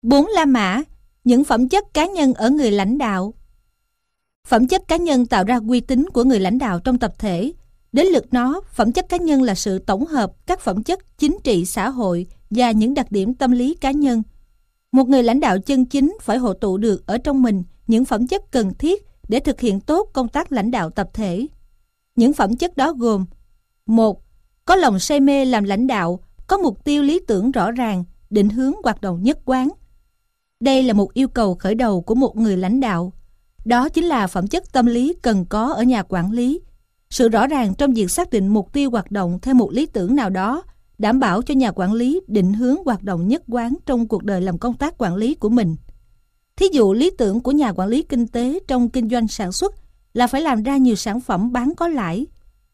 4 La Mã, những phẩm chất cá nhân ở người lãnh đạo. Phẩm chất cá nhân tạo ra uy tín của người lãnh đạo trong tập thể. Đến lượt nó, phẩm chất cá nhân là sự tổng hợp các phẩm chất chính trị xã hội và những đặc điểm tâm lý cá nhân. Một người lãnh đạo chân chính phải hội tụ được ở trong mình những phẩm chất cần thiết để thực hiện tốt công tác lãnh đạo tập thể. Những phẩm chất đó gồm: 1. Có lòng say mê làm lãnh đạo, có mục tiêu lý tưởng rõ ràng, định hướng hoạt động nhất quán. Đây là một yêu cầu khởi đầu của một người lãnh đạo. Đó chính là phẩm chất tâm lý cần có ở nhà quản lý. Sự rõ ràng trong việc xác định mục tiêu hoạt động theo một lý tưởng nào đó đảm bảo cho nhà quản lý định hướng hoạt động nhất quán trong cuộc đời làm công tác quản lý của mình. Thí dụ lý tưởng của nhà quản lý kinh tế trong kinh doanh sản xuất là phải làm ra nhiều sản phẩm bán có lãi.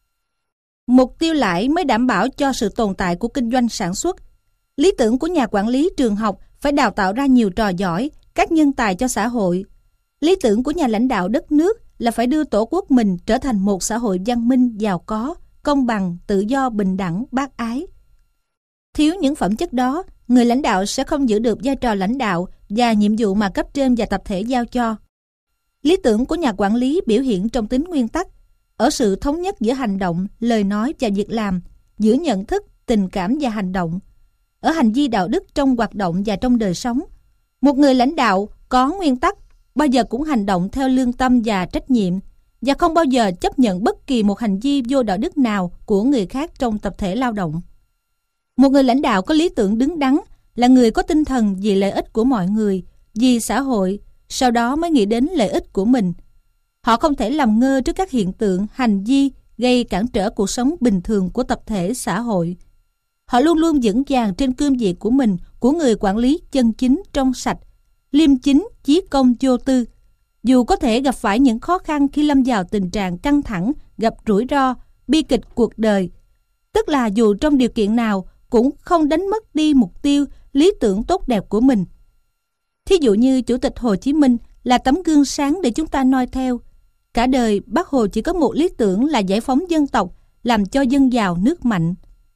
Mục tiêu lãi mới đảm bảo cho sự tồn tại của kinh doanh sản xuất. Lý tưởng của nhà quản lý trường học phải đào tạo ra nhiều trò giỏi, các nhân tài cho xã hội. Lý tưởng của nhà lãnh đạo đất nước là phải đưa tổ quốc mình trở thành một xã hội văn minh, giàu có, công bằng, tự do, bình đẳng, bác ái. Thiếu những phẩm chất đó, người lãnh đạo sẽ không giữ được vai trò lãnh đạo và nhiệm vụ mà cấp trên và tập thể giao cho. Lý tưởng của nhà quản lý biểu hiện trong tính nguyên tắc, ở sự thống nhất giữa hành động, lời nói và việc làm, giữa nhận thức, tình cảm và hành động, ở hành vi đạo đức trong hoạt động và trong đời sống. Một người lãnh đạo có nguyên tắc, bao giờ cũng hành động theo lương tâm và trách nhiệm, và không bao giờ chấp nhận bất kỳ một hành vi vô đạo đức nào của người khác trong tập thể lao động. Một người lãnh đạo có lý tưởng đứng đắn là người có tinh thần vì lợi ích của mọi người, vì xã hội, sau đó mới nghĩ đến lợi ích của mình. Họ không thể làm ngơ trước các hiện tượng, hành vi gây cản trở cuộc sống bình thường của tập thể xã hội. Họ luôn luôn vững vàng trên cương vị của mình, của người quản lý chân chính trong sạch, liêm chính, chí công vô tư. Dù có thể gặp phải những khó khăn khi lâm vào tình trạng căng thẳng, gặp rủi ro, bi kịch cuộc đời, tức là dù trong điều kiện nào cũng không đánh mất đi mục tiêu, lý tưởng tốt đẹp của mình. Thí dụ như Chủ tịch Hồ Chí Minh là tấm gương sáng để chúng ta noi theo. Cả đời Bác Hồ chỉ có một lý tưởng là giải phóng dân tộc, làm cho dân giàu nước mạnh.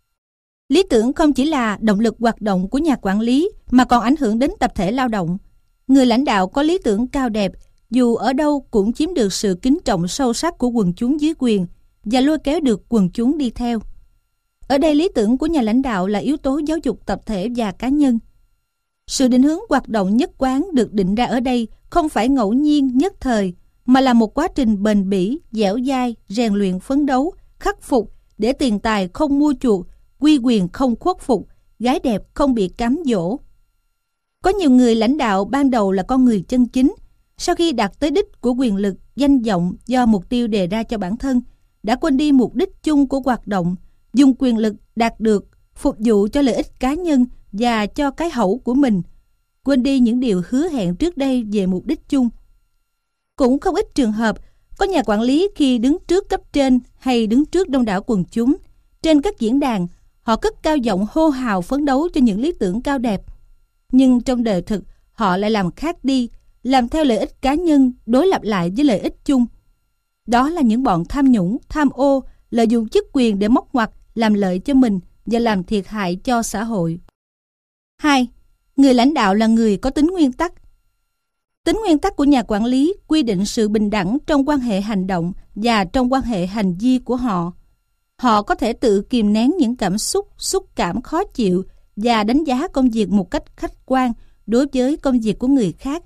Lý tưởng không chỉ là động lực hoạt động của nhà quản lý mà còn ảnh hưởng đến tập thể lao động. Người lãnh đạo có lý tưởng cao đẹp, dù ở đâu cũng chiếm được sự kính trọng sâu sắc của quần chúng dưới quyền và lôi kéo được quần chúng đi theo. Ở đây lý tưởng của nhà lãnh đạo là yếu tố giáo dục tập thể và cá nhân. Sự định hướng hoạt động nhất quán được định ra ở đây không phải ngẫu nhiên nhất thời, mà là một quá trình bền bỉ, dẻo dai, rèn luyện phấn đấu, khắc phục để tiền tài không mua chuộc, uy quyền không khuất phục, gái đẹp không bị cám dỗ. Có nhiều người lãnh đạo ban đầu là con người chân chính, sau khi đạt tới đích của quyền lực, danh vọng do mục tiêu đề ra cho bản thân, đã quên đi mục đích chung của hoạt động, dùng quyền lực đạt được phục vụ cho lợi ích cá nhân và cho cái hẩu của mình, quên đi những điều hứa hẹn trước đây về mục đích chung. Cũng không ít trường hợp có nhà quản lý khi đứng trước cấp trên hay đứng trước đông đảo quần chúng trên các diễn đàn, họ cất cao giọng hô hào phấn đấu cho những lý tưởng cao đẹp, nhưng trong đời thực họ lại làm khác đi, làm theo lợi ích cá nhân đối lập lại với lợi ích chung. Đó là những bọn tham nhũng, tham ô, lợi dụng chức quyền để móc ngoặt, làm lợi cho mình và làm thiệt hại cho xã hội. 2. Người lãnh đạo là người có tính nguyên tắc. Tính nguyên tắc của nhà quản lý quy định sự bình đẳng trong quan hệ hành động và trong quan hệ hành vi của họ. Họ có thể tự kìm nén những cảm xúc, xúc cảm khó chịu và đánh giá công việc một cách khách quan đối với công việc của người khác.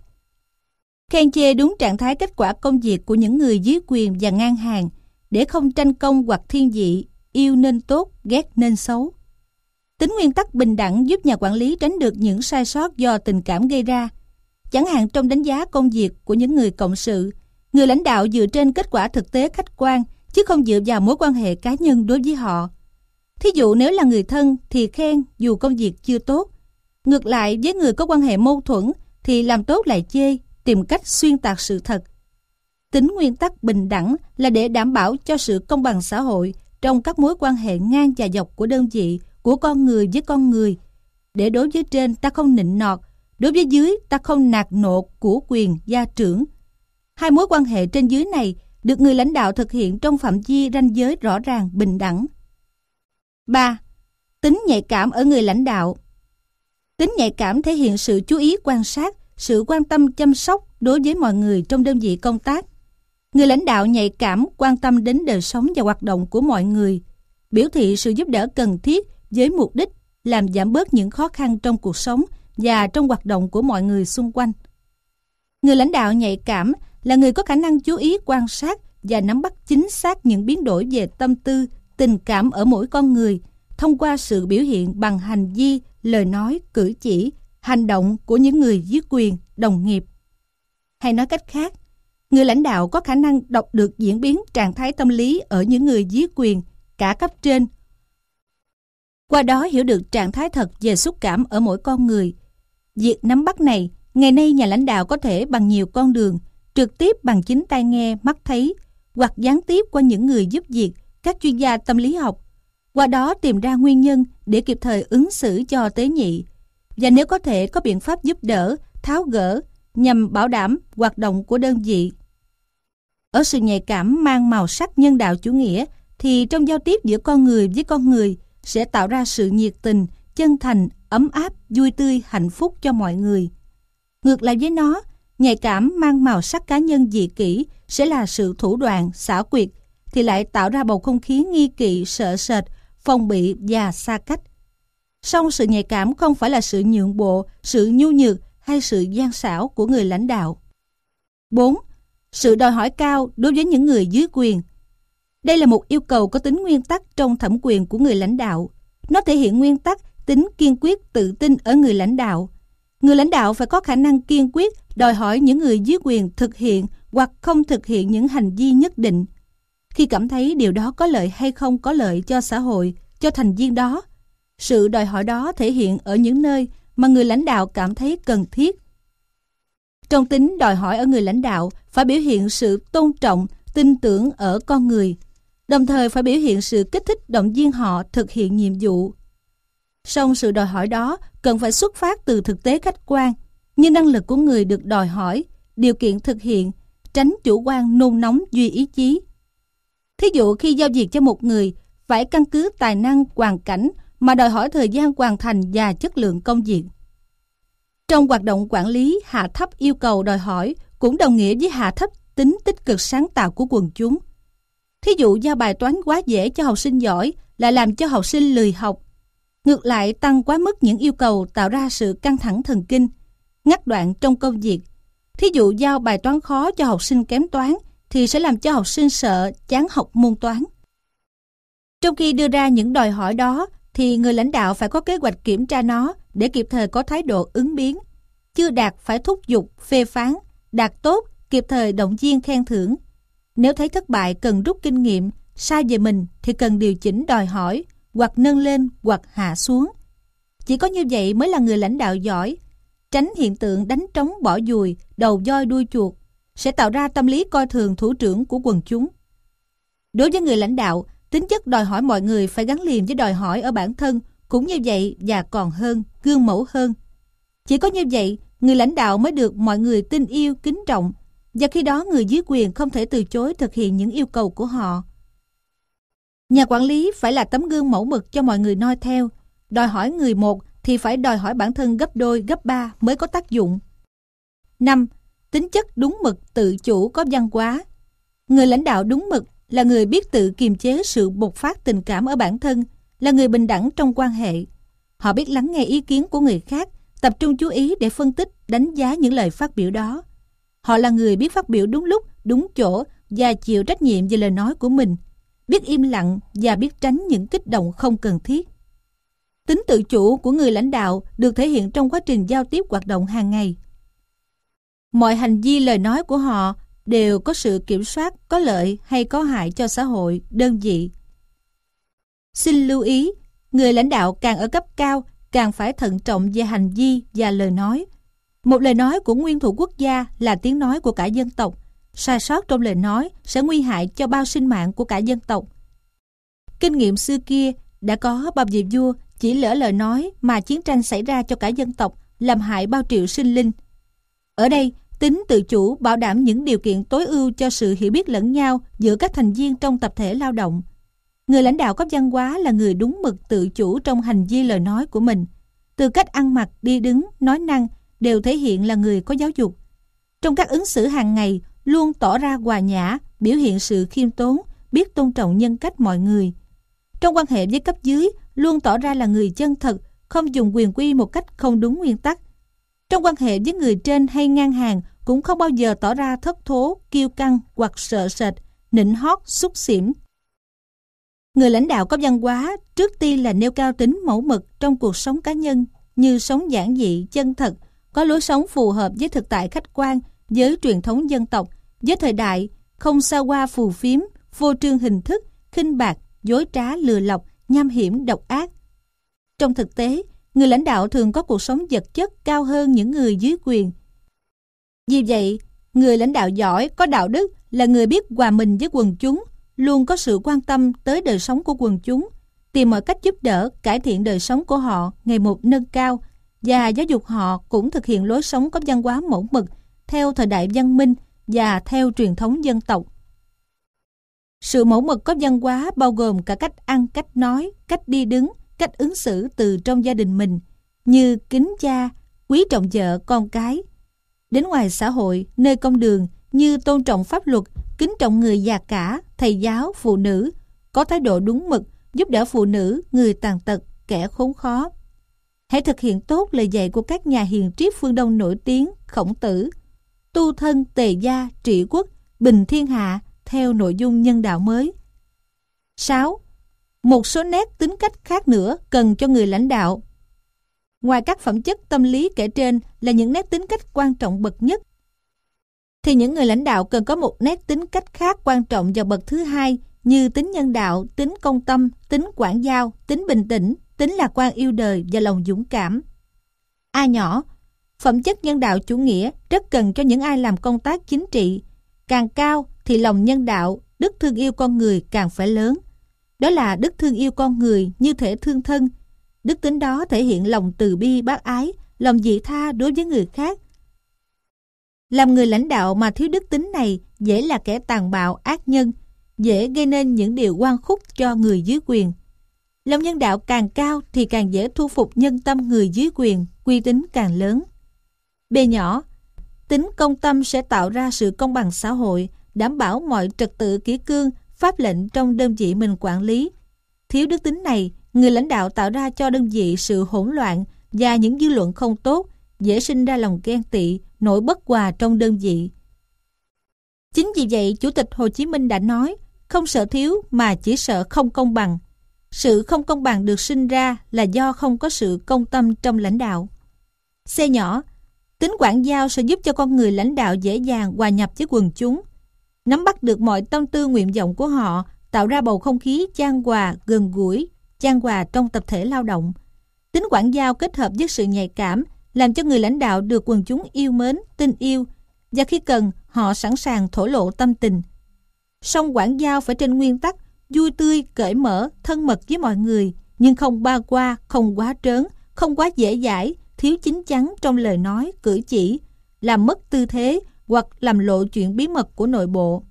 Khen chê đúng trạng thái kết quả công việc của những người dưới quyền và ngang hàng để không tranh công hoặc thiên vị, yêu nên tốt, ghét nên xấu. Tính nguyên tắc bình đẳng giúp nhà quản lý tránh được những sai sót do tình cảm gây ra. Chẳng hạn trong đánh giá công việc của những người cộng sự, người lãnh đạo dựa trên kết quả thực tế khách quan chứ không dựa vào mối quan hệ cá nhân đối với họ. Thí dụ nếu là người thân thì khen dù công việc chưa tốt. Ngược lại với người có quan hệ mâu thuẫn thì làm tốt lại chê, tìm cách xuyên tạc sự thật. Tính nguyên tắc bình đẳng là để đảm bảo cho sự công bằng xã hội trong các mối quan hệ ngang và dọc của đơn vị, của con người với con người. Để đối với trên ta không nịnh nọt, đối với dưới ta không nạt nộ của quyền gia trưởng. Hai mối quan hệ trên dưới này được người lãnh đạo thực hiện trong phạm vi ranh giới rõ ràng, bình đẳng. 3. Tính nhạy cảm ở người lãnh đạo. Tính nhạy cảm thể hiện sự chú ý quan sát, sự quan tâm chăm sóc đối với mọi người trong đơn vị công tác. Người lãnh đạo nhạy cảm quan tâm đến đời sống và hoạt động của mọi người, biểu thị sự giúp đỡ cần thiết với mục đích làm giảm bớt những khó khăn trong cuộc sống và trong hoạt động của mọi người xung quanh. Người lãnh đạo nhạy cảm là người có khả năng chú ý quan sát và nắm bắt chính xác những biến đổi về tâm tư, tình cảm ở mỗi con người thông qua sự biểu hiện bằng hành vi, lời nói, cử chỉ, hành động của những người dưới quyền, đồng nghiệp. Hay nói cách khác, người lãnh đạo có khả năng đọc được diễn biến trạng thái tâm lý ở những người dưới quyền, cả cấp trên. Qua đó hiểu được trạng thái thật về xúc cảm ở mỗi con người. Việc nắm bắt này, ngày nay nhà lãnh đạo có thể bằng nhiều con đường, trực tiếp bằng chính tai nghe, mắt thấy, hoặc gián tiếp qua những người giúp việc, các chuyên gia tâm lý học. Qua đó tìm ra nguyên nhân để kịp thời ứng xử cho tế nhị, và nếu có thể có biện pháp giúp đỡ, tháo gỡ nhằm bảo đảm hoạt động của đơn vị. Ở sự nhạy cảm mang màu sắc nhân đạo chủ nghĩa thì trong giao tiếp giữa con người với con người sẽ tạo ra sự nhiệt tình, chân thành, ấm áp, vui tươi, hạnh phúc cho mọi người. Ngược lại với nó, nhạy cảm mang màu sắc cá nhân dị kỷ sẽ là sự thủ đoạn, xảo quyệt, thì lại tạo ra bầu không khí nghi kỵ, sợ sệt, phòng bị và xa cách. Song sự nhạy cảm không phải là sự nhượng bộ, sự nhu nhược hay sự gian xảo của người lãnh đạo. 4. Sự đòi hỏi cao đối với những người dưới quyền. Đây là một yêu cầu có tính nguyên tắc trong thẩm quyền của người lãnh đạo. Nó thể hiện nguyên tắc tính kiên quyết tự tin ở người lãnh đạo. Người lãnh đạo phải có khả năng kiên quyết đòi hỏi những người dưới quyền thực hiện hoặc không thực hiện những hành vi nhất định. Khi cảm thấy điều đó có lợi hay không có lợi cho xã hội, cho thành viên đó, sự đòi hỏi đó thể hiện ở những nơi mà người lãnh đạo cảm thấy cần thiết. Trong tính đòi hỏi ở người lãnh đạo phải biểu hiện sự tôn trọng, tin tưởng ở con người, đồng thời phải biểu hiện sự kích thích động viên họ thực hiện nhiệm vụ. Song sự đòi hỏi đó cần phải xuất phát từ thực tế khách quan, như năng lực của người được đòi hỏi, điều kiện thực hiện, tránh chủ quan nôn nóng duy ý chí. Thí dụ khi giao việc cho một người, phải căn cứ tài năng, hoàn cảnh mà đòi hỏi thời gian hoàn thành và chất lượng công việc. Trong hoạt động quản lý, hạ thấp yêu cầu đòi hỏi cũng đồng nghĩa với hạ thấp tính tích cực sáng tạo của quần chúng. Thí dụ giao bài toán quá dễ cho học sinh giỏi là làm cho học sinh lười học. Ngược lại, tăng quá mức những yêu cầu tạo ra sự căng thẳng thần kinh, ngắt đoạn trong công việc. Thí dụ giao bài toán khó cho học sinh kém toán thì sẽ làm cho học sinh sợ, chán học môn toán. Trong khi đưa ra những đòi hỏi đó thì người lãnh đạo phải có kế hoạch kiểm tra nó để kịp thời có thái độ ứng biến. Chưa đạt phải thúc giục, phê phán, đạt tốt, kịp thời động viên khen thưởng. Nếu thấy thất bại cần rút kinh nghiệm, sai về mình thì cần điều chỉnh đòi hỏi, hoặc nâng lên hoặc hạ xuống. Chỉ có như vậy mới là người lãnh đạo giỏi. Tránh hiện tượng đánh trống bỏ dùi, đầu voi đuôi chuột sẽ tạo ra tâm lý coi thường thủ trưởng của quần chúng. Đối với người lãnh đạo, tính chất đòi hỏi mọi người phải gắn liền với đòi hỏi ở bản thân cũng như vậy và còn hơn, gương mẫu hơn. Chỉ có như vậy, người lãnh đạo mới được mọi người tin yêu, kính trọng, và khi đó người dưới quyền không thể từ chối thực hiện những yêu cầu của họ. Nhà quản lý phải là tấm gương mẫu mực cho mọi người noi theo. Đòi hỏi người một thì phải đòi hỏi bản thân gấp đôi, gấp ba mới có tác dụng. 5. Tính chất đúng mực, tự chủ, có văn hóa. Người lãnh đạo đúng mực là người biết tự kiềm chế sự bộc phát tình cảm ở bản thân, là người bình đẳng trong quan hệ. Họ biết lắng nghe ý kiến của người khác, tập trung chú ý để phân tích, đánh giá những lời phát biểu đó. Họ là người biết phát biểu đúng lúc, đúng chỗ và chịu trách nhiệm về lời nói của mình, biết im lặng và biết tránh những kích động không cần thiết. Tính tự chủ của người lãnh đạo được thể hiện trong quá trình giao tiếp hoạt động hàng ngày. Mọi hành vi lời nói của họ đều có sự kiểm soát, có lợi hay có hại cho xã hội, đơn vị. Xin lưu ý, người lãnh đạo càng ở cấp cao càng phải thận trọng về hành vi và lời nói. Một lời nói của nguyên thủ quốc gia là tiếng nói của cả dân tộc. Sai sót trong lời nói sẽ nguy hại cho bao sinh mạng của cả dân tộc. Kinh nghiệm xưa kia đã có bao vị vua chỉ lỡ lời nói mà chiến tranh xảy ra cho cả dân tộc, làm hại bao triệu sinh linh. Ở đây, tính tự chủ bảo đảm những điều kiện tối ưu cho sự hiểu biết lẫn nhau giữa các thành viên trong tập thể lao động. Người lãnh đạo có văn hóa là người đúng mực tự chủ trong hành vi lời nói của mình. từ cách ăn mặc, đi đứng, nói năng đều thể hiện là người có giáo dục. Trong các ứng xử hàng ngày luôn tỏ ra hòa nhã, biểu hiện sự khiêm tốn, biết tôn trọng nhân cách mọi người. Trong quan hệ với cấp dưới luôn tỏ ra là người chân thật, không dùng quyền uy một cách không đúng nguyên tắc. Trong quan hệ với người trên hay ngang hàng cũng không bao giờ tỏ ra thất thố, kiêu căng hoặc sợ sệt, nịnh hót, xúc xỉm. Người lãnh đạo có văn hóa trước tiên là nêu cao tính mẫu mực trong cuộc sống cá nhân, như sống giản dị, chân thật, có lối sống phù hợp với thực tại khách quan, với truyền thống dân tộc, với thời đại, không xa hoa phù phiếm, phô trương hình thức, khinh bạc, dối trá, lừa lọc, nham hiểm, độc ác. Trong thực tế, người lãnh đạo thường có cuộc sống vật chất cao hơn những người dưới quyền. Vì vậy, người lãnh đạo giỏi, có đạo đức là người biết hòa mình với quần chúng, luôn có sự quan tâm tới đời sống của quần chúng, tìm mọi cách giúp đỡ, cải thiện đời sống của họ ngày một nâng cao, và giáo dục họ cũng thực hiện lối sống có văn hóa mẫu mực, theo thời đại văn minh và theo truyền thống dân tộc. Sự mẫu mực có văn hóa bao gồm cả cách ăn, cách nói, cách đi đứng, cách ứng xử từ trong gia đình mình, như kính cha, quý trọng vợ, con cái. Đến ngoài xã hội, nơi công đường, như tôn trọng pháp luật, kính trọng người già cả, thầy giáo, phụ nữ, có thái độ đúng mực, giúp đỡ phụ nữ, người tàn tật, kẻ khốn khó. Hãy thực hiện tốt lời dạy của các nhà hiền triết phương Đông nổi tiếng Khổng Tử: tu thân, tề gia, trị quốc, bình thiên hạ, theo nội dung nhân đạo mới. 6. Một số nét tính cách khác nữa cần cho người lãnh đạo. Ngoài các phẩm chất tâm lý kể trên là những nét tính cách quan trọng bậc nhất, thì những người lãnh đạo cần có một nét tính cách khác quan trọng vào bậc thứ hai, như tính nhân đạo, tính công tâm, tính quảng giao, tính bình tĩnh, tính lạc quan yêu đời và lòng dũng cảm. A nhỏ, phẩm chất nhân đạo chủ nghĩa rất cần cho những ai làm công tác chính trị. Càng cao thì lòng nhân đạo, đức thương yêu con người càng phải lớn. Đó là đức thương yêu con người như thể thương thân. Đức tính đó thể hiện lòng từ bi bác ái, lòng vị tha đối với người khác. Làm người lãnh đạo mà thiếu đức tính này dễ là kẻ tàn bạo, ác nhân, dễ gây nên những điều oan khúc cho người dưới quyền. Lòng nhân đạo càng cao thì càng dễ thu phục nhân tâm người dưới quyền, uy tín càng lớn. B nhỏ, tính công tâm sẽ tạo ra sự công bằng xã hội, đảm bảo mọi trật tự kỷ cương, pháp lệnh trong đơn vị mình quản lý. Thiếu đức tính này, người lãnh đạo tạo ra cho đơn vị sự hỗn loạn và những dư luận không tốt, dễ sinh ra lòng ghen tị, nỗi bất hòa trong đơn vị. Chính vì vậy, Chủ tịch Hồ Chí Minh đã nói, không sợ thiếu mà chỉ sợ không công bằng. Sự không công bằng được sinh ra là do không có sự công tâm trong lãnh đạo. C nhỏ, tính quảng giao sẽ giúp cho con người lãnh đạo dễ dàng hòa nhập với quần chúng, nắm bắt được mọi tâm tư nguyện vọng của họ, tạo ra bầu không khí chan hòa, gần gũi, chan hòa trong tập thể lao động. Tính quảng giao kết hợp với sự nhạy cảm làm cho người lãnh đạo được quần chúng yêu mến, tin yêu, và khi cần họ sẵn sàng thổ lộ tâm tình. Song quảng giao phải trên nguyên tắc vui tươi, cởi mở, thân mật với mọi người, nhưng không ba qua, không quá trớn, không quá dễ dãi, thiếu chín chắn trong lời nói, cử chỉ, làm mất tư thế hoặc làm lộ chuyện bí mật của nội bộ.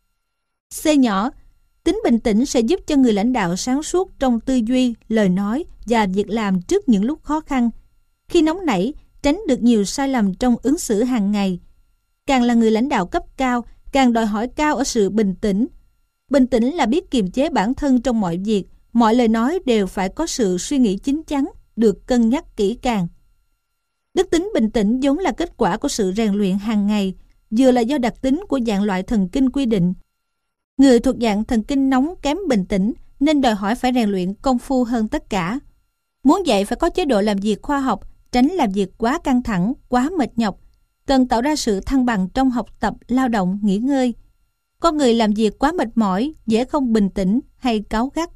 C nhỏ, tính bình tĩnh sẽ giúp cho người lãnh đạo sáng suốt trong tư duy, lời nói và việc làm trước những lúc khó khăn. Khi nóng nảy, tránh được nhiều sai lầm trong ứng xử hàng ngày. Càng là người lãnh đạo cấp cao, càng đòi hỏi cao ở sự bình tĩnh. Bình tĩnh là biết kiềm chế bản thân trong mọi việc, mọi lời nói đều phải có sự suy nghĩ chín chắn, được cân nhắc kỹ càng. Đức tính bình tĩnh vốn là kết quả của sự rèn luyện hàng ngày, vừa là do đặc tính của dạng loại thần kinh quy định. Người thuộc dạng thần kinh nóng kém bình tĩnh nên đòi hỏi phải rèn luyện công phu hơn tất cả. Muốn dạy phải có chế độ làm việc khoa học, tránh làm việc quá căng thẳng, quá mệt nhọc, cần tạo ra sự thăng bằng trong học tập, lao động, nghỉ ngơi. Con người làm việc quá mệt mỏi, dễ không bình tĩnh hay cáu gắt.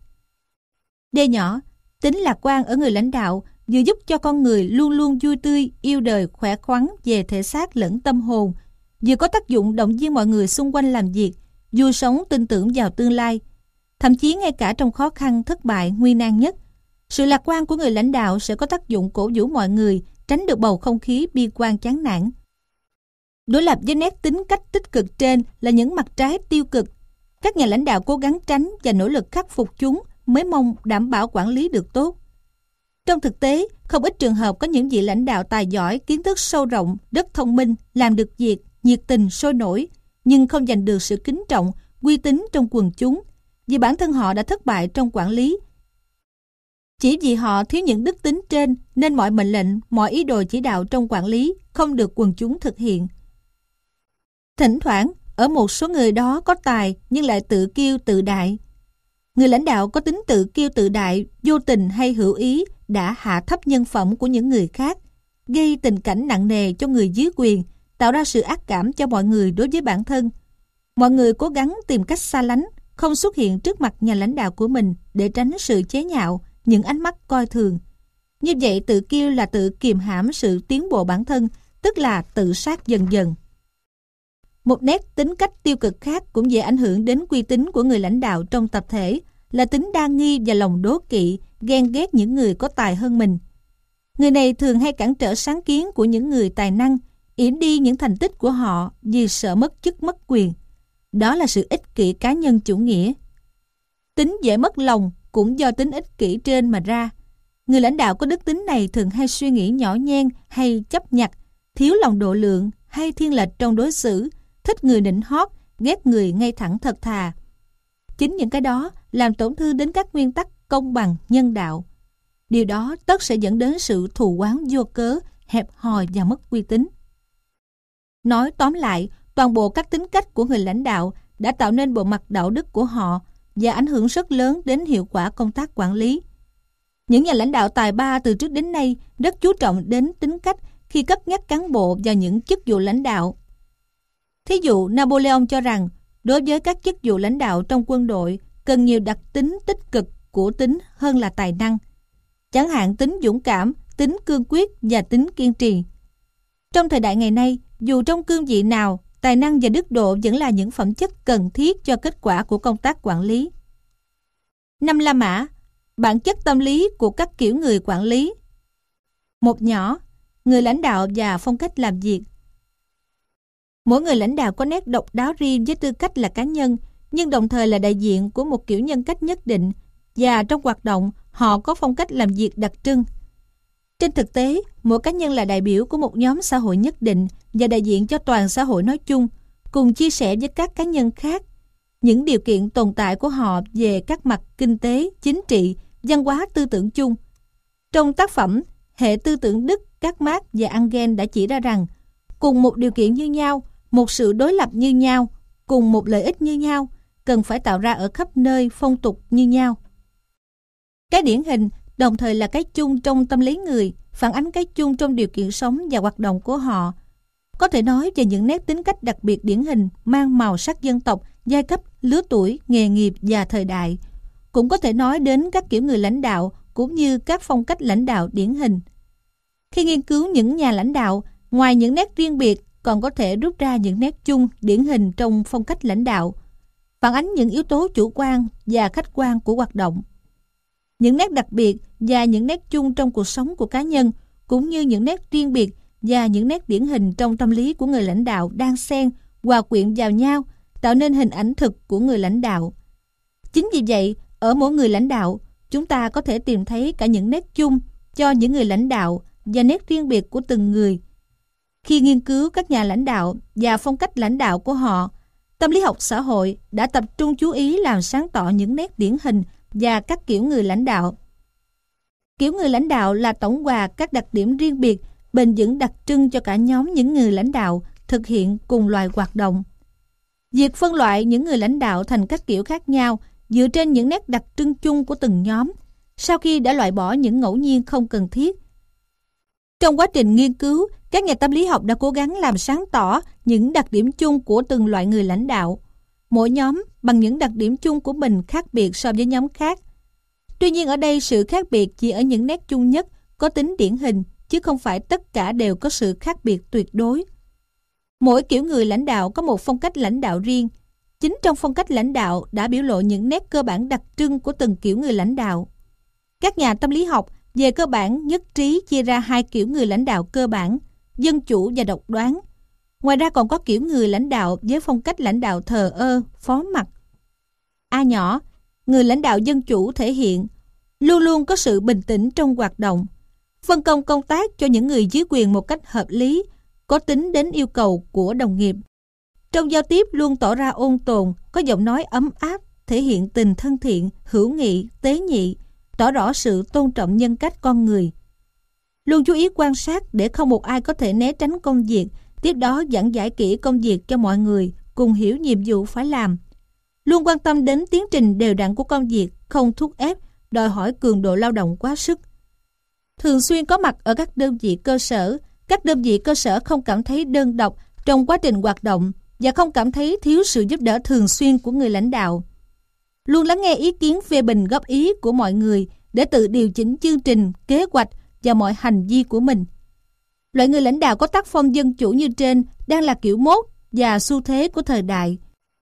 D nhỏ, tính lạc quan ở người lãnh đạo vừa giúp cho con người luôn luôn vui tươi, yêu đời, khỏe khoắn về thể xác lẫn tâm hồn, vừa có tác dụng động viên mọi người xung quanh làm việc, vui sống tin tưởng vào tương lai. Thậm chí ngay cả trong khó khăn, thất bại, nguy nan nhất, sự lạc quan của người lãnh đạo sẽ có tác dụng cổ vũ mọi người, tránh được bầu không khí bi quan chán nản. Đối lập với nét tính cách tích cực trên là những mặt trái tiêu cực. Các nhà lãnh đạo cố gắng tránh và nỗ lực khắc phục chúng mới mong đảm bảo quản lý được tốt. Trong thực tế, không ít trường hợp có những vị lãnh đạo tài giỏi, kiến thức sâu rộng, rất thông minh, làm được việc, nhiệt tình, sôi nổi, nhưng không giành được sự kính trọng, uy tín trong quần chúng, vì bản thân họ đã thất bại trong quản lý. Chỉ vì họ thiếu những đức tính trên nên mọi mệnh lệnh, mọi ý đồ chỉ đạo trong quản lý không được quần chúng thực hiện. Thỉnh thoảng, ở một số người đó có tài nhưng lại tự kiêu tự đại. Người lãnh đạo có tính tự kiêu tự đại, vô tình hay hữu ý đã hạ thấp nhân phẩm của những người khác, gây tình cảnh nặng nề cho người dưới quyền, tạo ra sự ác cảm cho mọi người đối với bản thân. Mọi người cố gắng tìm cách xa lánh, không xuất hiện trước mặt nhà lãnh đạo của mình để tránh sự chế nhạo, những ánh mắt coi thường. Như vậy tự kiêu là tự kiềm hãm sự tiến bộ bản thân, tức là tự sát dần dần. Một nét tính cách tiêu cực khác cũng dễ ảnh hưởng đến uy tín của người lãnh đạo trong tập thể là tính đa nghi và lòng đố kỵ, ghen ghét những người có tài hơn mình. Người này thường hay cản trở sáng kiến của những người tài năng, yểm đi những thành tích của họ vì sợ mất chức mất quyền. Đó là sự ích kỷ cá nhân chủ nghĩa. Tính dễ mất lòng cũng do tính ích kỷ trên mà ra. Người lãnh đạo có đức tính này thường hay suy nghĩ nhỏ nhen hay chấp nhặt, thiếu lòng độ lượng hay thiên lệch trong đối xử, thích người nịnh hót, ghét người ngay thẳng thật thà. Chính những cái đó làm tổn thương đến các nguyên tắc công bằng nhân đạo. Điều đó tất sẽ dẫn đến sự thù oán vô cớ, hẹp hòi và mất uy tín. Nói tóm lại, toàn bộ các tính cách của người lãnh đạo đã tạo nên bộ mặt đạo đức của họ và ảnh hưởng rất lớn đến hiệu quả công tác quản lý. Những nhà lãnh đạo tài ba từ trước đến nay rất chú trọng đến tính cách khi cất nhắc cán bộ vào những chức vụ lãnh đạo. Thí dụ, Napoleon cho rằng đối với các chức vụ lãnh đạo trong quân đội cần nhiều đặc tính tích cực của tính hơn là tài năng. Chẳng hạn tính dũng cảm, tính cương quyết và tính kiên trì. Trong thời đại ngày nay, dù trong cương vị nào, tài năng và đức độ vẫn là những phẩm chất cần thiết cho kết quả của công tác quản lý. 5 La Mã, bản chất tâm lý của các kiểu người quản lý. Một nhỏ, người lãnh đạo và phong cách làm việc. Mỗi người lãnh đạo có nét độc đáo riêng với tư cách là cá nhân, nhưng đồng thời là đại diện của một kiểu nhân cách nhất định, và trong hoạt động họ có phong cách làm việc đặc trưng. Trên thực tế, mỗi cá nhân là đại biểu của một nhóm xã hội nhất định và đại diện cho toàn xã hội nói chung, cùng chia sẻ với các cá nhân khác những điều kiện tồn tại của họ về các mặt kinh tế, chính trị, văn hóa tư tưởng chung. Trong tác phẩm Hệ tư tưởng Đức, các Marx và Engels đã chỉ ra rằng cùng một điều kiện như nhau, một sự đối lập như nhau, cùng một lợi ích như nhau, cần phải tạo ra ở khắp nơi phong tục như nhau. Cái điển hình đồng thời là cái chung trong tâm lý người, phản ánh cái chung trong điều kiện sống và hoạt động của họ. Có thể nói về những nét tính cách đặc biệt điển hình mang màu sắc dân tộc, giai cấp, lứa tuổi, nghề nghiệp và thời đại. Cũng có thể nói đến các kiểu người lãnh đạo cũng như các phong cách lãnh đạo điển hình. Khi nghiên cứu những nhà lãnh đạo, ngoài những nét riêng biệt còn có thể rút ra những nét chung điển hình trong phong cách lãnh đạo, phản ánh những yếu tố chủ quan và khách quan của hoạt động. Những nét đặc biệt và những nét chung trong cuộc sống của cá nhân, cũng như những nét riêng biệt và những nét điển hình trong tâm lý của người lãnh đạo đan xen, hòa quyện vào nhau, tạo nên hình ảnh thực của người lãnh đạo. Chính vì vậy, ở mỗi người lãnh đạo, chúng ta có thể tìm thấy cả những nét chung cho những người lãnh đạo và nét riêng biệt của từng người. Khi nghiên cứu các nhà lãnh đạo và phong cách lãnh đạo của họ, tâm lý học xã hội đã tập trung chú ý làm sáng tỏ những nét điển hình và các kiểu người lãnh đạo. Kiểu người lãnh đạo là tổng hòa các đặc điểm riêng biệt, bền vững đặc trưng cho cả nhóm những người lãnh đạo thực hiện cùng loài hoạt động. Việc phân loại những người lãnh đạo thành các kiểu khác nhau dựa trên những nét đặc trưng chung của từng nhóm, sau khi đã loại bỏ những ngẫu nhiên không cần thiết. Trong quá trình nghiên cứu, các nhà tâm lý học đã cố gắng làm sáng tỏ những đặc điểm chung của từng loại người lãnh đạo. Mỗi nhóm bằng những đặc điểm chung của mình khác biệt so với nhóm khác. Tuy nhiên ở đây sự khác biệt chỉ ở những nét chung nhất có tính điển hình, chứ không phải tất cả đều có sự khác biệt tuyệt đối. Mỗi kiểu người lãnh đạo có một phong cách lãnh đạo riêng. Chính trong phong cách lãnh đạo đã biểu lộ những nét cơ bản đặc trưng của từng kiểu người lãnh đạo. Các nhà tâm lý học về cơ bản nhất trí chia ra hai kiểu người lãnh đạo cơ bản, dân chủ và độc đoán. Ngoài ra còn có kiểu người lãnh đạo với phong cách lãnh đạo thờ ơ, phó mặc. A nhỏ, người lãnh đạo dân chủ thể hiện luôn luôn có sự bình tĩnh trong hoạt động, phân công công tác cho những người dưới quyền một cách hợp lý, có tính đến yêu cầu của đồng nghiệp. Trong giao tiếp luôn tỏ ra ôn tồn, có giọng nói ấm áp, thể hiện tình thân thiện, hữu nghị, tế nhị, tỏ rõ sự tôn trọng nhân cách con người. Luôn chú ý quan sát để không một ai có thể né tránh công việc, tiếp đó giảng giải kỹ công việc cho mọi người cùng hiểu nhiệm vụ phải làm. Luôn quan tâm đến tiến trình đều đặn của công việc, không thúc ép, đòi hỏi cường độ lao động quá sức. Thường xuyên có mặt ở các đơn vị cơ sở không cảm thấy đơn độc trong quá trình hoạt động và không cảm thấy thiếu sự giúp đỡ thường xuyên của người lãnh đạo. Luôn lắng nghe ý kiến phê bình góp ý của mọi người để tự điều chỉnh chương trình, kế hoạch và mọi hành vi của mình. Loại người lãnh đạo có tác phong dân chủ như trên đang là kiểu mốt và xu thế của thời đại.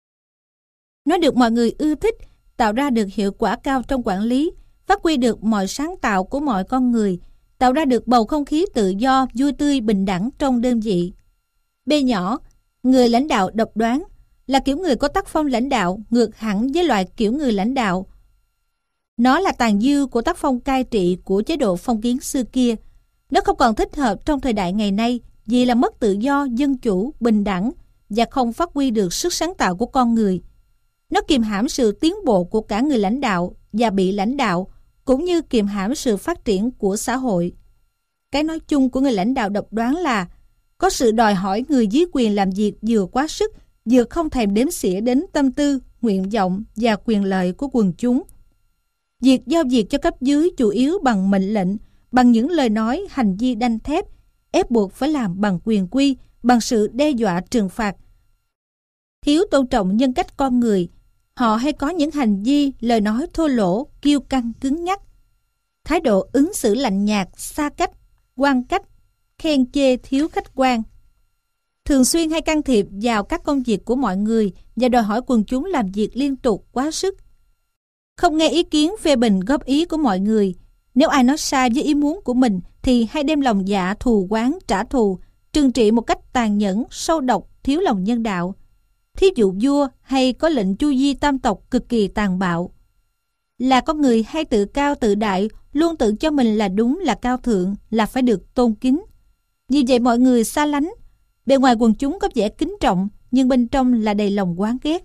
Nó được mọi người ưa thích, tạo ra được hiệu quả cao trong quản lý, phát huy được mọi sáng tạo của mọi con người, tạo ra được bầu không khí tự do, vui tươi, bình đẳng trong đơn vị. B nhỏ, người lãnh đạo độc đoán là kiểu người có tác phong lãnh đạo ngược hẳn với loại kiểu người lãnh đạo. Nó là tàn dư của tác phong cai trị của chế độ phong kiến xưa kia. Nó không còn thích hợp trong thời đại ngày nay vì là mất tự do, dân chủ, bình đẳng và không phát huy được sức sáng tạo của con người. Nó kiềm hãm sự tiến bộ của cả người lãnh đạo và bị lãnh đạo, cũng như kiềm hãm sự phát triển của xã hội. Cái nói chung của người lãnh đạo độc đoán là có sự đòi hỏi người dưới quyền làm việc vừa quá sức, vừa không thèm đếm xỉa đến tâm tư, nguyện vọng và quyền lợi của quần chúng. Việc giao việc cho cấp dưới chủ yếu bằng mệnh lệnh, bằng những lời nói, hành vi đanh thép, ép buộc phải làm bằng quyền quy, bằng sự đe dọa trừng phạt. Thiếu tôn trọng nhân cách con người, họ hay có những hành vi, lời nói thô lỗ, kiêu căng cứng nhắc. Thái độ ứng xử lạnh nhạt, xa cách, quan cách, khen chê thiếu khách quan. Thường xuyên hay can thiệp vào các công việc của mọi người và đòi hỏi quần chúng làm việc liên tục quá sức. Không nghe ý kiến phê bình góp ý của mọi người. Nếu ai nói sai với ý muốn của mình thì hay đem lòng dạ thù oán trả thù, trừng trị một cách tàn nhẫn, sâu độc, thiếu lòng nhân đạo. Thí dụ vua hay có lệnh chu di tam tộc cực kỳ tàn bạo. Là con người hay tự cao tự đại, luôn tự cho mình là đúng, là cao thượng, là phải được tôn kính. Vì vậy mọi người xa lánh. Bề ngoài quần chúng có vẻ kính trọng, nhưng bên trong là đầy lòng oán ghét.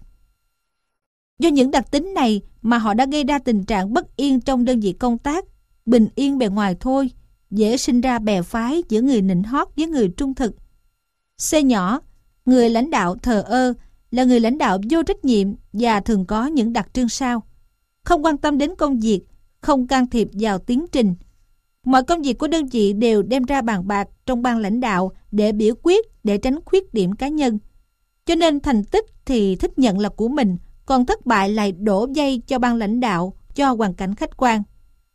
Do những đặc tính này mà họ đã gây ra tình trạng bất yên trong đơn vị công tác, bình yên bề ngoài thôi, dễ sinh ra bè phái giữa người nịnh hót với người trung thực. C nhỏ, người lãnh đạo thờ ơ là người lãnh đạo vô trách nhiệm và thường có những đặc trưng sau: không quan tâm đến công việc, không can thiệp vào tiến trình. Mọi công việc của đơn vị đều đem ra bàn bạc trong ban lãnh đạo để biểu quyết, để tránh khuyết điểm cá nhân. Cho nên thành tích thì thích nhận là của mình, còn thất bại lại đổ dây cho ban lãnh đạo, cho hoàn cảnh khách quan.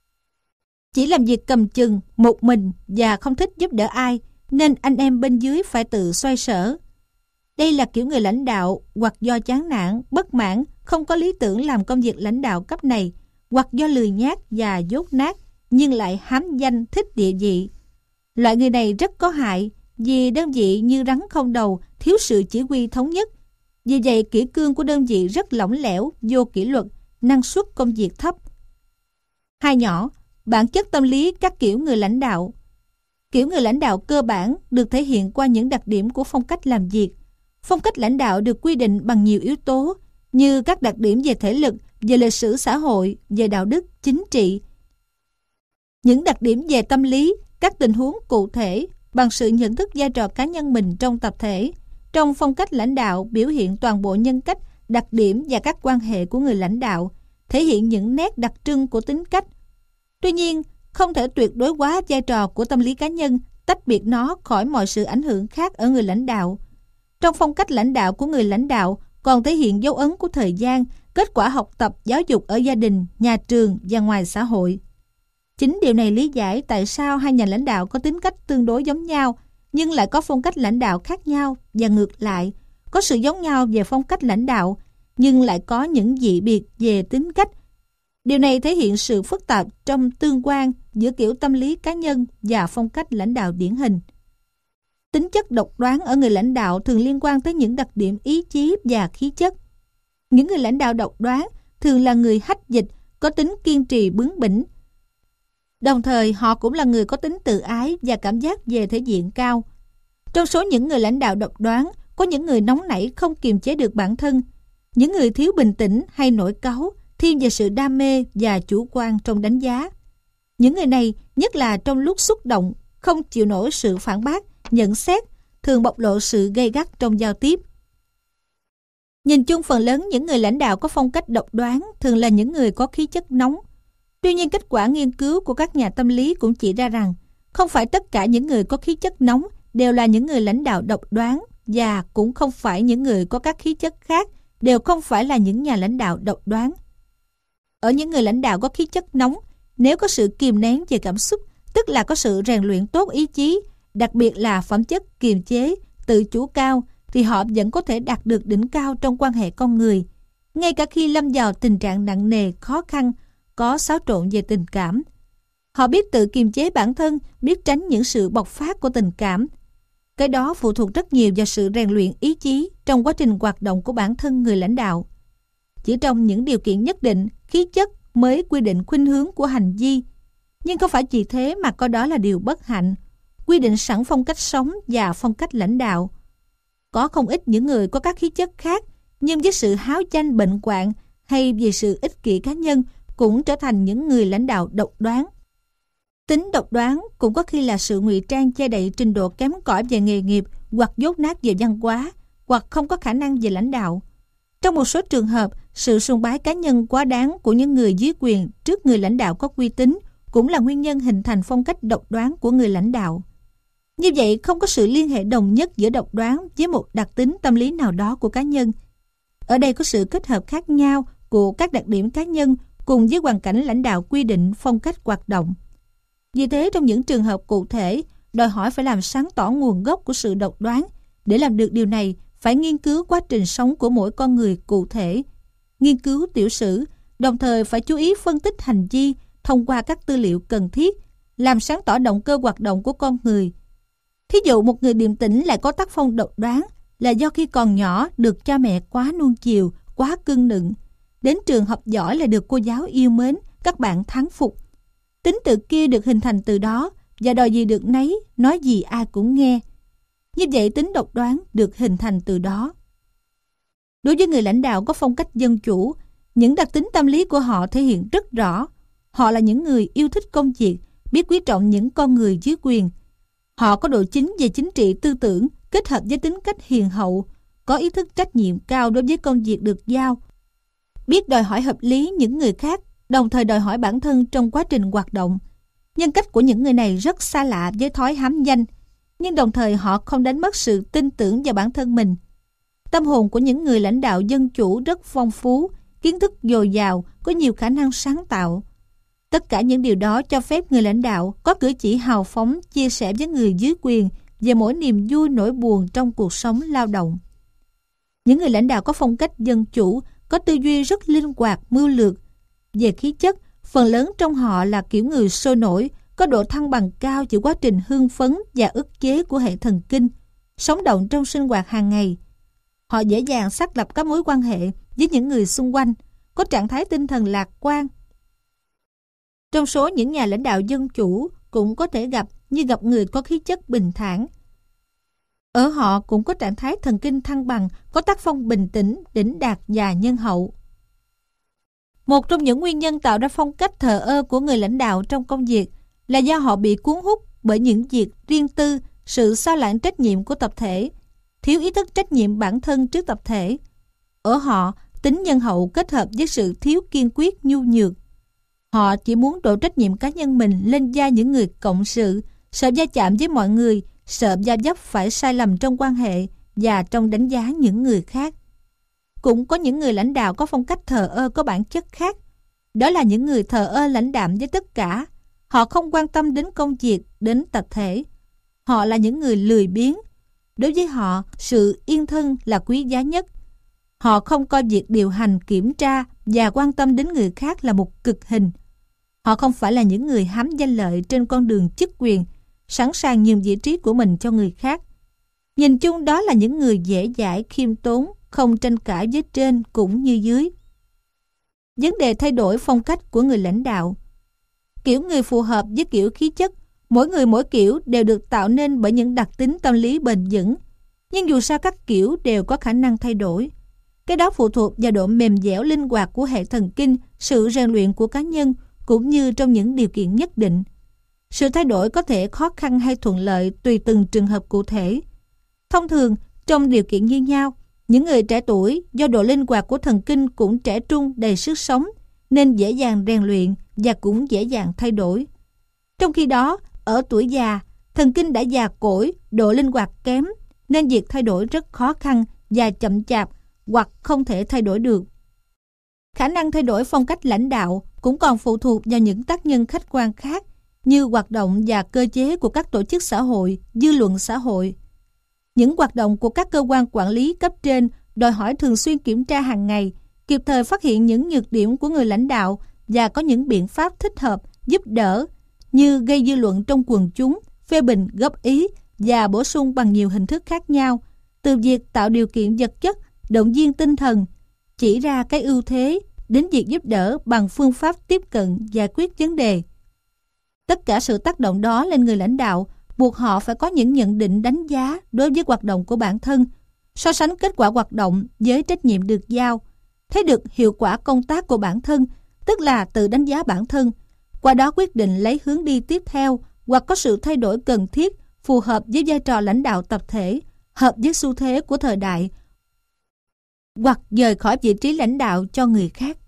Chỉ làm việc cầm chừng, một mình và không thích giúp đỡ ai, nên anh em bên dưới phải tự xoay sở. Đây là kiểu người lãnh đạo hoặc do chán nản, bất mãn, không có lý tưởng làm công việc lãnh đạo cấp này, hoặc do lười nhác và dốt nát, nhưng lại hám danh thích địa vị. Loại người này rất có hại, vì đơn vị như rắn không đầu, thiếu sự chỉ huy thống nhất. Vì vậy kỷ cương của đơn vị rất lỏng lẻo, vô kỷ luật, năng suất công việc thấp. Hai nhỏ, bản chất tâm lý các kiểu người lãnh đạo. Kiểu người lãnh đạo cơ bản được thể hiện qua những đặc điểm của phong cách làm việc. Phong cách lãnh đạo được quy định bằng nhiều yếu tố, như các đặc điểm về thể lực, về lịch sử xã hội, về đạo đức, chính trị. Những đặc điểm về tâm lý, các tình huống cụ thể, bằng sự nhận thức vai trò cá nhân mình trong tập thể. Trong phong cách lãnh đạo biểu hiện toàn bộ nhân cách, đặc điểm và các quan hệ của người lãnh đạo, thể hiện những nét đặc trưng của tính cách. Tuy nhiên, không thể tuyệt đối hóa vai trò của tâm lý cá nhân, tách biệt nó khỏi mọi sự ảnh hưởng khác ở người lãnh đạo. Trong phong cách lãnh đạo của người lãnh đạo còn thể hiện dấu ấn của thời gian, kết quả học tập giáo dục ở gia đình, nhà trường và ngoài xã hội. Chính điều này lý giải tại sao hai nhà lãnh đạo có tính cách tương đối giống nhau, nhưng lại có phong cách lãnh đạo khác nhau, và ngược lại, có sự giống nhau về phong cách lãnh đạo, nhưng lại có những dị biệt về tính cách. Điều này thể hiện sự phức tạp trong tương quan giữa kiểu tâm lý cá nhân và phong cách lãnh đạo điển hình. Tính chất độc đoán ở người lãnh đạo thường liên quan tới những đặc điểm ý chí và khí chất. Những người lãnh đạo độc đoán thường là người hách dịch, có tính kiên trì bướng bỉnh. Đồng thời họ cũng là người có tính tự ái và cảm giác về thể diện cao. Trong số những người lãnh đạo độc đoán, có những người nóng nảy không kiềm chế được bản thân, những người thiếu bình tĩnh hay nổi cáu, thiên về sự đam mê và chủ quan trong đánh giá. Những người này, nhất là trong lúc xúc động, không chịu nổi sự phản bác, nhận xét, thường bộc lộ sự gay gắt trong giao tiếp. Nhìn chung phần lớn những người lãnh đạo có phong cách độc đoán thường là những người có khí chất nóng. Tuy nhiên kết quả nghiên cứu của các nhà tâm lý cũng chỉ ra rằng không phải tất cả những người có khí chất nóng đều là những người lãnh đạo độc đoán, và cũng không phải những người có các khí chất khác đều không phải là những nhà lãnh đạo độc đoán. Ở những người lãnh đạo có khí chất nóng, nếu có sự kìm nén về cảm xúc, tức là có sự rèn luyện tốt ý chí, đặc biệt là phẩm chất kiềm chế, tự chủ cao, thì họ vẫn có thể đạt được đỉnh cao trong quan hệ con người, ngay cả khi lâm vào tình trạng nặng nề, khó khăn, có xáo trộn về tình cảm. Họ biết tự kiềm chế bản thân, biết tránh những sự bộc phát của tình cảm. Cái đó phụ thuộc rất nhiều vào sự rèn luyện ý chí trong quá trình hoạt động của bản thân người lãnh đạo. Chỉ trong những điều kiện nhất định, khí chất mới quy định khuynh hướng của hành vi. Nhưng không phải chỉ thế mà coi đó là điều bất hạnh, quy định sẵn phong cách sống và phong cách lãnh đạo. Có không ít những người có các khí chất khác, nhưng với sự háo danh bệnh hoạn hay vì sự ích kỷ cá nhân cũng trở thành những người lãnh đạo độc đoán. Tính độc đoán cũng có khi là sự ngụy trang che đậy trình độ kém cỏi về nghề nghiệp, hoặc dốt nát về văn hóa, hoặc không có khả năng về lãnh đạo. Trong một số trường hợp, sự sùng bái cá nhân quá đáng của những người dưới quyền trước người lãnh đạo có uy tín cũng là nguyên nhân hình thành phong cách độc đoán của người lãnh đạo. Như vậy, không có sự liên hệ đồng nhất giữa độc đoán với một đặc tính tâm lý nào đó của cá nhân. Ở đây có sự kết hợp khác nhau của các đặc điểm cá nhân cùng với hoàn cảnh lãnh đạo quy định phong cách hoạt động. Vì thế, trong những trường hợp cụ thể, đòi hỏi phải làm sáng tỏ nguồn gốc của sự độc đoán. Để làm được điều này, phải nghiên cứu quá trình sống của mỗi con người cụ thể, nghiên cứu tiểu sử, đồng thời phải chú ý phân tích hành vi thông qua các tư liệu cần thiết, làm sáng tỏ động cơ hoạt động của con người. Thí dụ, một người điềm tĩnh lại có tác phong độc đoán là do khi còn nhỏ được cha mẹ quá nuông chiều, quá cưng nựng. Đến trường học giỏi là được cô giáo yêu mến, các bạn thán phục. Tính tự kia được hình thành từ đó, và đòi gì được nấy, nói gì ai cũng nghe. Như vậy tính độc đoán được hình thành từ đó. Đối với người lãnh đạo có phong cách dân chủ, những đặc tính tâm lý của họ thể hiện rất rõ. Họ là những người yêu thích công việc, biết quý trọng những con người dưới quyền. Họ có độ chín về chính trị tư tưởng, kết hợp với tính cách hiền hậu, có ý thức trách nhiệm cao đối với công việc được giao, biết đòi hỏi hợp lý những người khác, đồng thời đòi hỏi bản thân trong quá trình hoạt động. Nhân cách của những người này rất xa lạ với thói hám danh, nhưng đồng thời họ không đánh mất sự tin tưởng vào bản thân mình. Tâm hồn của những người lãnh đạo dân chủ rất phong phú, kiến thức dồi dào, có nhiều khả năng sáng tạo. Tất cả những điều đó cho phép người lãnh đạo có cử chỉ hào phóng chia sẻ với người dưới quyền về mỗi niềm vui nỗi buồn trong cuộc sống lao động. Những người lãnh đạo có phong cách dân chủ, có tư duy rất linh hoạt, mưu lược. Về khí chất, phần lớn trong họ là kiểu người sôi nổi, có độ thăng bằng cao giữa quá trình hưng phấn và ức chế của hệ thần kinh, sống động trong sinh hoạt hàng ngày. Họ dễ dàng xác lập các mối quan hệ với những người xung quanh, có trạng thái tinh thần lạc quan. Trong số những nhà lãnh đạo dân chủ cũng có thể gặp người có khí chất bình thản. Ở họ cũng có trạng thái thần kinh thăng bằng, có tác phong bình tĩnh, đỉnh đạt và nhân hậu. Một trong những nguyên nhân tạo ra phong cách thờ ơ của người lãnh đạo trong công việc là do họ bị cuốn hút bởi những việc riêng tư, sự sao lãng trách nhiệm của tập thể, thiếu ý thức trách nhiệm bản thân trước tập thể. Ở họ, tính nhân hậu kết hợp với sự thiếu kiên quyết nhu nhược. Họ chỉ muốn đổ trách nhiệm cá nhân mình lên vai những người cộng sự, sợ va chạm với mọi người, sợ va vấp phải sai lầm trong quan hệ và trong đánh giá những người khác. Cũng có những người lãnh đạo có phong cách thờ ơ có bản chất khác. Đó là những người thờ ơ lãnh đạm với tất cả. Họ không quan tâm đến công việc, đến tập thể. Họ là những người lười biếng. Đối với họ, sự yên thân là quý giá nhất. Họ không coi việc điều hành, kiểm tra và quan tâm đến người khác là một cực hình. Họ không phải là những người hám danh lợi trên con đường chức quyền, sẵn sàng nhường vị trí của mình cho người khác. Nhìn chung đó là những người dễ dãi, khiêm tốn, không tranh cãi với trên cũng như dưới. Vấn đề thay đổi phong cách của người lãnh đạo. Kiểu người phù hợp với kiểu khí chất, mỗi người mỗi kiểu đều được tạo nên bởi những đặc tính tâm lý bền vững. Nhưng dù sao các kiểu đều có khả năng thay đổi. Cái đó phụ thuộc vào độ mềm dẻo linh hoạt của hệ thần kinh, sự rèn luyện của cá nhân, cũng như trong những điều kiện nhất định. Sự thay đổi có thể khó khăn hay thuận lợi tùy từng trường hợp cụ thể. Thông thường, trong điều kiện như nhau, những người trẻ tuổi do độ linh hoạt của thần kinh cũng trẻ trung đầy sức sống, nên dễ dàng rèn luyện và cũng dễ dàng thay đổi. Trong khi đó, ở tuổi già, thần kinh đã già cỗi, độ linh hoạt kém, nên việc thay đổi rất khó khăn và chậm chạp hoặc không thể thay đổi được. Khả năng thay đổi phong cách lãnh đạo cũng còn phụ thuộc vào những tác nhân khách quan khác như hoạt động và cơ chế của các tổ chức xã hội, dư luận xã hội. Những hoạt động của các cơ quan quản lý cấp trên đòi hỏi thường xuyên kiểm tra hàng ngày, kịp thời phát hiện những nhược điểm của người lãnh đạo và có những biện pháp thích hợp giúp đỡ như gây dư luận trong quần chúng, phê bình góp ý và bổ sung bằng nhiều hình thức khác nhau, từ việc tạo điều kiện vật chất, động viên tinh thần, chỉ ra cái ưu thế, đến việc giúp đỡ bằng phương pháp tiếp cận giải quyết vấn đề. Tất cả sự tác động đó lên người lãnh đạo buộc họ phải có những nhận định đánh giá đối với hoạt động của bản thân, so sánh kết quả hoạt động với trách nhiệm được giao, thấy được hiệu quả công tác của bản thân, tức là tự đánh giá bản thân, qua đó quyết định lấy hướng đi tiếp theo hoặc có sự thay đổi cần thiết phù hợp với vai trò lãnh đạo tập thể, hợp với xu thế của thời đại, hoặc dời khỏi vị trí lãnh đạo cho người khác.